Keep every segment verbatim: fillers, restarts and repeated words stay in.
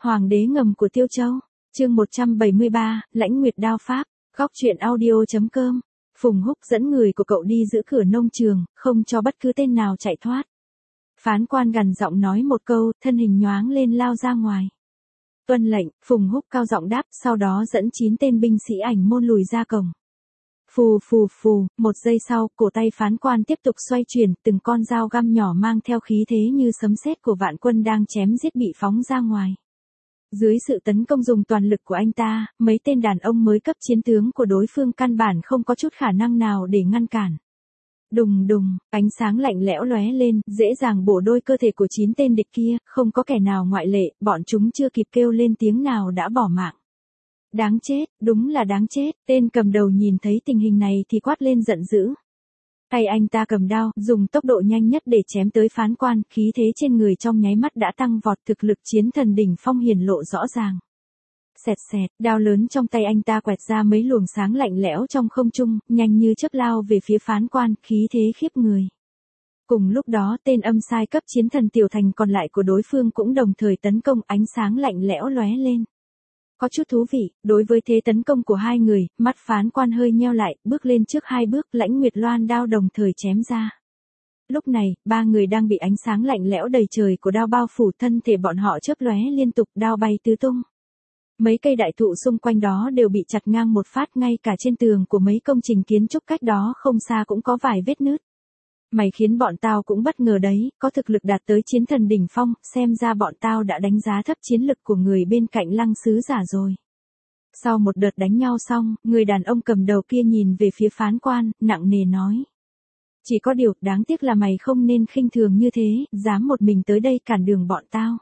Hoàng đế ngầm của Tiêu Châu, chương một trăm bảy mươi ba, Lãnh Nguyệt đao pháp, góc truyện audio.com. Phùng Húc dẫn người của cậu đi giữ cửa nông trường, không cho bất cứ tên nào chạy thoát. Phán quan gằn giọng nói một câu, thân hình nhoáng lên lao ra ngoài. Tuân lệnh, Phùng Húc cao giọng đáp, sau đó dẫn chín tên binh sĩ ảnh môn lùi ra cổng. Phù phù phù, một giây sau, cổ tay phán quan tiếp tục xoay chuyển, từng con dao găm nhỏ mang theo khí thế như sấm sét của vạn quân đang chém giết bị phóng ra ngoài. Dưới sự tấn công dùng toàn lực của anh ta, mấy tên đàn ông mới cấp chiến tướng của đối phương căn bản không có chút khả năng nào để ngăn cản. Đùng đùng, ánh sáng lạnh lẽo lóe lên, dễ dàng bổ đôi cơ thể của chín tên địch kia, không có kẻ nào ngoại lệ, bọn chúng chưa kịp kêu lên tiếng nào đã bỏ mạng. Đáng chết, đúng là đáng chết, tên cầm đầu nhìn thấy tình hình này thì quát lên giận dữ. Tay anh ta cầm đao, dùng tốc độ nhanh nhất để chém tới phán quan, khí thế trên người trong nháy mắt đã tăng vọt, thực lực chiến thần đỉnh phong hiển lộ rõ ràng. Xẹt xẹt, đao lớn trong tay anh ta quẹt ra mấy luồng sáng lạnh lẽo trong không trung, nhanh như chớp lao về phía phán quan, khí thế khiếp người. Cùng lúc đó, tên âm sai cấp chiến thần tiểu thành còn lại của đối phương cũng đồng thời tấn công, ánh sáng lạnh lẽo lóe lên. Có chút thú vị, đối với thế tấn công của hai người, mắt phán quan hơi nheo lại, bước lên trước hai bước, Lãnh Nguyệt loan đao đồng thời chém ra. Lúc này, ba người đang bị ánh sáng lạnh lẽo đầy trời của đao bao phủ, thân thể bọn họ chớp lóe liên tục, đao bay tứ tung. Mấy cây đại thụ xung quanh đó đều bị chặt ngang một phát, ngay cả trên tường của mấy công trình kiến trúc cách đó không xa cũng có vài vết nứt. Mày khiến bọn tao cũng bất ngờ đấy, có thực lực đạt tới chiến thần đỉnh phong, xem ra bọn tao đã đánh giá thấp chiến lực của người bên cạnh Lăng sứ giả rồi. Sau một đợt đánh nhau xong, người đàn ông cầm đầu kia nhìn về phía phán quan, nặng nề nói. Chỉ có điều, đáng tiếc là mày không nên khinh thường như thế, dám một mình tới đây cản đường bọn tao.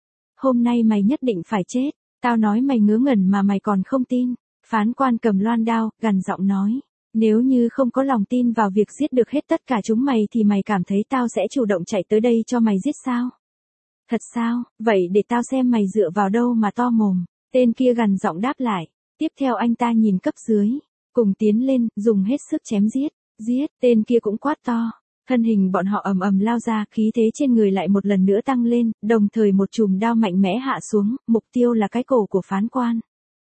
Hôm nay mày nhất định phải chết, tao nói mày ngớ ngẩn mà mày còn không tin. Phán quan cầm loan đao, gằn giọng nói. Nếu như không có lòng tin vào việc giết được hết tất cả chúng mày thì mày cảm thấy tao sẽ chủ động chạy tới đây cho mày giết sao? Thật sao, vậy để tao xem mày dựa vào đâu mà to mồm. Tên kia gằn giọng đáp lại. Tiếp theo anh ta nhìn cấp dưới. Cùng tiến lên, dùng hết sức chém giết. Giết, tên kia cũng quát to. Thân hình bọn họ ầm ầm lao ra, khí thế trên người lại một lần nữa tăng lên, đồng thời một chùm đao mạnh mẽ hạ xuống, mục tiêu là cái cổ của phán quan.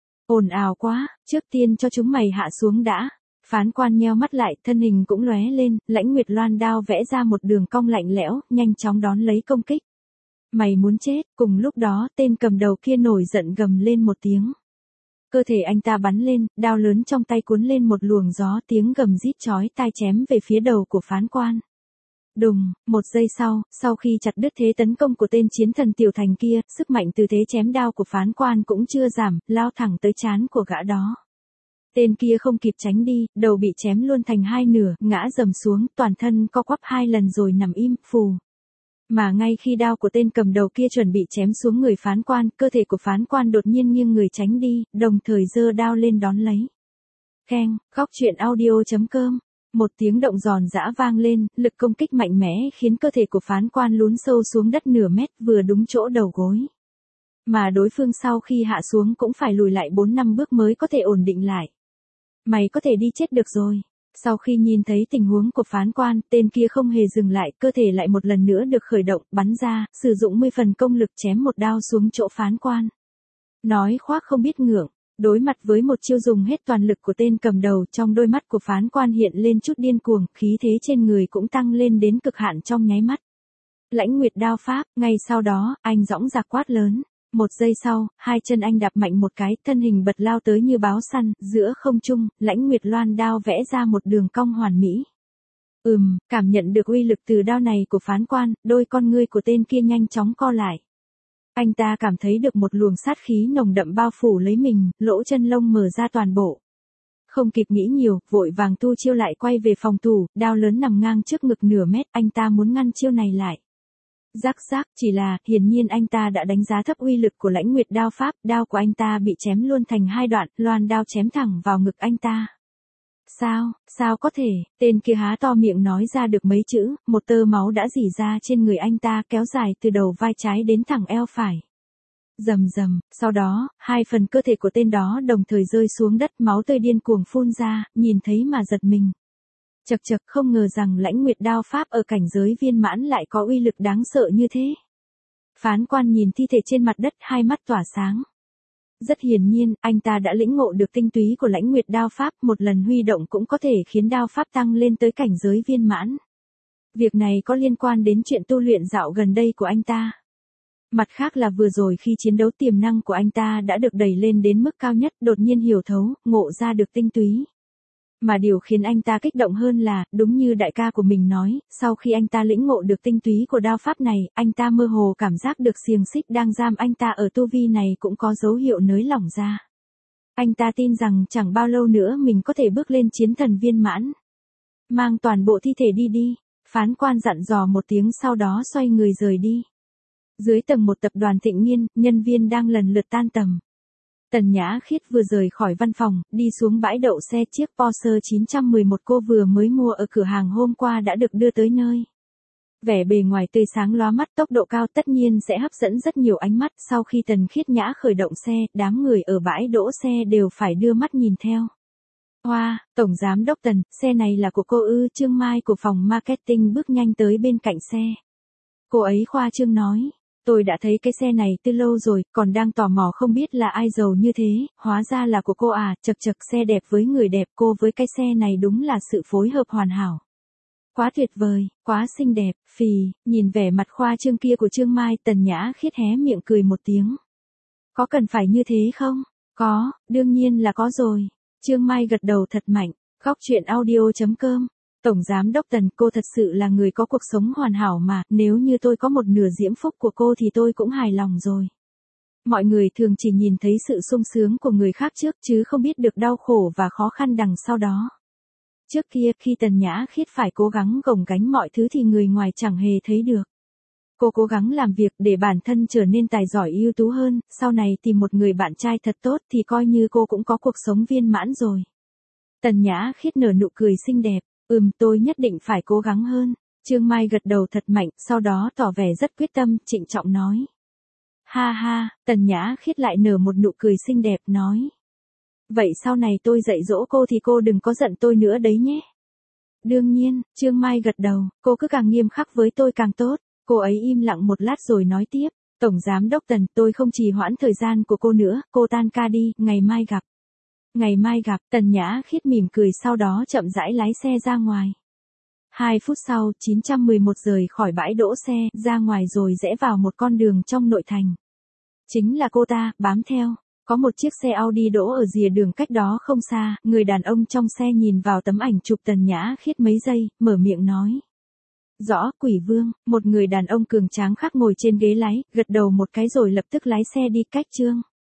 Ồn ào quá, trước tiên cho chúng mày hạ xuống đã. Phán quan nheo mắt lại, thân hình cũng lóe lên, Lãnh Nguyệt loan đao vẽ ra một đường cong lạnh lẽo, nhanh chóng đón lấy công kích. Mày muốn chết, cùng lúc đó, tên cầm đầu kia nổi giận gầm lên một tiếng. Cơ thể anh ta bắn lên, đao lớn trong tay cuốn lên một luồng gió, tiếng gầm rít chói tai chém về phía đầu của phán quan. Đùng, một giây sau, sau khi chặt đứt thế tấn công của tên chiến thần tiểu thành kia, sức mạnh từ thế chém đao của phán quan cũng chưa giảm, lao thẳng tới trán của gã đó. Tên kia không kịp tránh đi, đầu bị chém luôn thành hai nửa, ngã rầm xuống, toàn thân co quắp hai lần rồi nằm im, phù. Mà ngay khi đao của tên cầm đầu kia chuẩn bị chém xuống người phán quan, cơ thể của phán quan đột nhiên nghiêng người tránh đi, đồng thời giơ đao lên đón lấy. Keng, góc truyện audio.com. Một tiếng động giòn giã vang lên, lực công kích mạnh mẽ khiến cơ thể của phán quan lún sâu xuống đất nửa mét, vừa đúng chỗ đầu gối. Mà đối phương sau khi hạ xuống cũng phải lùi lại bốn năm bước mới có thể ổn định lại. Mày có thể đi chết được rồi. Sau khi nhìn thấy tình huống của phán quan, tên kia không hề dừng lại, cơ thể lại một lần nữa được khởi động, bắn ra, sử dụng mười phần công lực chém một đao xuống chỗ phán quan. Nói khoác không biết ngượng, đối mặt với một chiêu dùng hết toàn lực của tên cầm đầu, trong đôi mắt của phán quan hiện lên chút điên cuồng, khí thế trên người cũng tăng lên đến cực hạn trong nháy mắt. Lãnh Nguyệt đao pháp, ngay sau đó, anh dõng dạc quát lớn. Một giây sau, hai chân anh đạp mạnh một cái, thân hình bật lao tới như báo săn, giữa không trung, Lãnh Nguyệt loan đao vẽ ra một đường cong hoàn mỹ. Ừm, cảm nhận được uy lực từ đao này của phán quan, đôi con ngươi của tên kia nhanh chóng co lại. Anh ta cảm thấy được một luồng sát khí nồng đậm bao phủ lấy mình, lỗ chân lông mở ra toàn bộ. Không kịp nghĩ nhiều, vội vàng tu chiêu lại quay về phòng thủ, đao lớn nằm ngang trước ngực nửa mét, anh ta muốn ngăn chiêu này lại. Rắc rắc, chỉ là, hiển nhiên anh ta đã đánh giá thấp uy lực của Lãnh Nguyệt đao pháp, đao của anh ta bị chém luôn thành hai đoạn, loan đao chém thẳng vào ngực anh ta. Sao, sao có thể, tên kia há to miệng nói ra được mấy chữ, một tơ máu đã rỉ ra trên người anh ta, kéo dài từ đầu vai trái đến thẳng eo phải. Rầm rầm, sau đó, hai phần cơ thể của tên đó đồng thời rơi xuống đất, máu tươi điên cuồng phun ra, nhìn thấy mà giật mình. Chật chật, không ngờ rằng Lãnh Nguyệt đao pháp ở cảnh giới viên mãn lại có uy lực đáng sợ như thế. Phán quan nhìn thi thể trên mặt đất, hai mắt tỏa sáng. Rất hiển nhiên, anh ta đã lĩnh ngộ được tinh túy của Lãnh Nguyệt đao pháp, một lần huy động cũng có thể khiến đao pháp tăng lên tới cảnh giới viên mãn. Việc này có liên quan đến chuyện tu luyện dạo gần đây của anh ta. Mặt khác là vừa rồi khi chiến đấu tiềm năng của anh ta đã được đẩy lên đến mức cao nhất, đột nhiên hiểu thấu, ngộ ra được tinh túy. Mà điều khiến anh ta kích động hơn là, đúng như đại ca của mình nói, sau khi anh ta lĩnh ngộ được tinh túy của đao pháp này, anh ta mơ hồ cảm giác được xiềng xích đang giam anh ta ở tu vi này cũng có dấu hiệu nới lỏng ra. Anh ta tin rằng chẳng bao lâu nữa mình có thể bước lên chiến thần viên mãn. Mang toàn bộ thi thể đi đi, phán quan dặn dò một tiếng sau đó xoay người rời đi. Dưới tầng một tập đoàn Thịnh Nghiên, nhân viên đang lần lượt tan tầm. Tần Nhã Khiết vừa rời khỏi văn phòng, đi xuống bãi đậu xe, chiếc Porsche chín một một cô vừa mới mua ở cửa hàng hôm qua đã được đưa tới nơi. Vẻ bề ngoài tươi sáng lóa mắt, tốc độ cao tất nhiên sẽ hấp dẫn rất nhiều ánh mắt. Sau khi Tần Khiết Nhã khởi động xe, đám người ở bãi đỗ xe đều phải đưa mắt nhìn theo. Hoa, wow, Tổng Giám Đốc Tần, xe này là của cô ư? Trương Mai của phòng marketing bước nhanh tới bên cạnh xe. Cô ấy khoa trương nói. Tôi đã thấy cái xe này từ lâu rồi, còn đang tò mò không biết là ai giàu như thế, hóa ra là của cô à, chật chật, xe đẹp với người đẹp, cô với cái xe này đúng là sự phối hợp hoàn hảo. Quá tuyệt vời, quá xinh đẹp, phì, nhìn vẻ mặt khoa trương kia của Trương Mai, Tần Nhã Khiết hé miệng cười một tiếng. Có cần phải như thế không? Có, đương nhiên là có rồi. Trương Mai gật đầu thật mạnh, góc truyện audio chấm com. Tổng Giám Đốc Tần, cô thật sự là người có cuộc sống hoàn hảo mà, nếu như tôi có một nửa diễm phúc của cô thì tôi cũng hài lòng rồi. Mọi người thường chỉ nhìn thấy sự sung sướng của người khác trước chứ không biết được đau khổ và khó khăn đằng sau đó. Trước kia khi Tần Nhã Khiết phải cố gắng gồng gánh mọi thứ thì người ngoài chẳng hề thấy được. Cô cố gắng làm việc để bản thân trở nên tài giỏi ưu tú hơn, sau này tìm một người bạn trai thật tốt thì coi như cô cũng có cuộc sống viên mãn rồi. Tần Nhã Khiết nở nụ cười xinh đẹp. Ừm, tôi nhất định phải cố gắng hơn. Trương Mai gật đầu thật mạnh, sau đó tỏ vẻ rất quyết tâm, trịnh trọng nói. Ha ha, Tần Nhã Khiết lại nở một nụ cười xinh đẹp, nói. Vậy sau này tôi dạy dỗ cô thì cô đừng có giận tôi nữa đấy nhé. Đương nhiên, Trương Mai gật đầu, cô cứ càng nghiêm khắc với tôi càng tốt. Cô ấy im lặng một lát rồi nói tiếp. Tổng Giám Đốc Tần, tôi không trì hoãn thời gian của cô nữa, cô tan ca đi, ngày mai gặp. Ngày mai gặp, Tần Nhã Khiết mỉm cười sau đó chậm rãi lái xe ra ngoài. Hai phút sau, chín một một rời khỏi bãi đỗ xe, ra ngoài rồi rẽ vào một con đường trong nội thành. Chính là cô ta, bám theo. Có một chiếc xe Audi đỗ ở rìa đường cách đó không xa, người đàn ông trong xe nhìn vào tấm ảnh chụp Tần Nhã Khiết mấy giây, mở miệng nói. Rõ, Quỷ Vương, một người đàn ông cường tráng khác ngồi trên ghế lái, gật đầu một cái rồi lập tức lái xe đi. Cách Trương